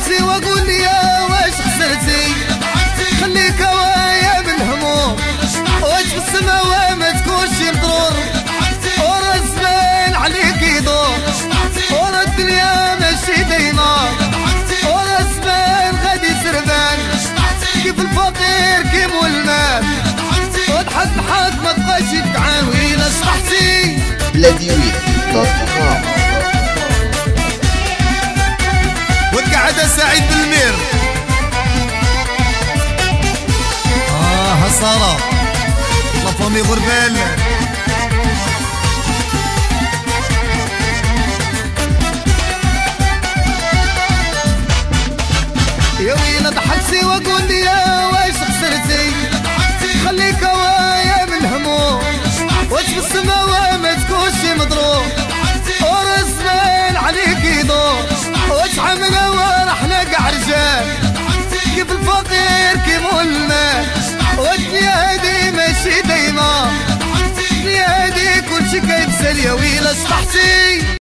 نفسي واقول يا واش خسرتي، خليك هوايا من هموم واش في السما وما تكونش مضرور، ورا الزمان عليك يدور، ورا الدنيا ماشي ديما، ورا الزمان غادي سربان كيف الفقير كيمو المال، وضحك ضحك ما تبقاش يفقعان ويلا صحتي بلاديوي.com. والقعدة سعيد بالمير هالصلاة لا فامي غربال يا ويلا ضحكتي واقول يا واش خسرتي، خليك هوايا من هموم واش في السما وما تكونش مضروب، ورا الزمان عليك يدور، واش حمنا ورحنا قاع رجال كيف الفقير كيمو المال، والدنيا هادي ماشي ديما، الدنيا هادي كلشي كيتسال يا ويلا صحتي.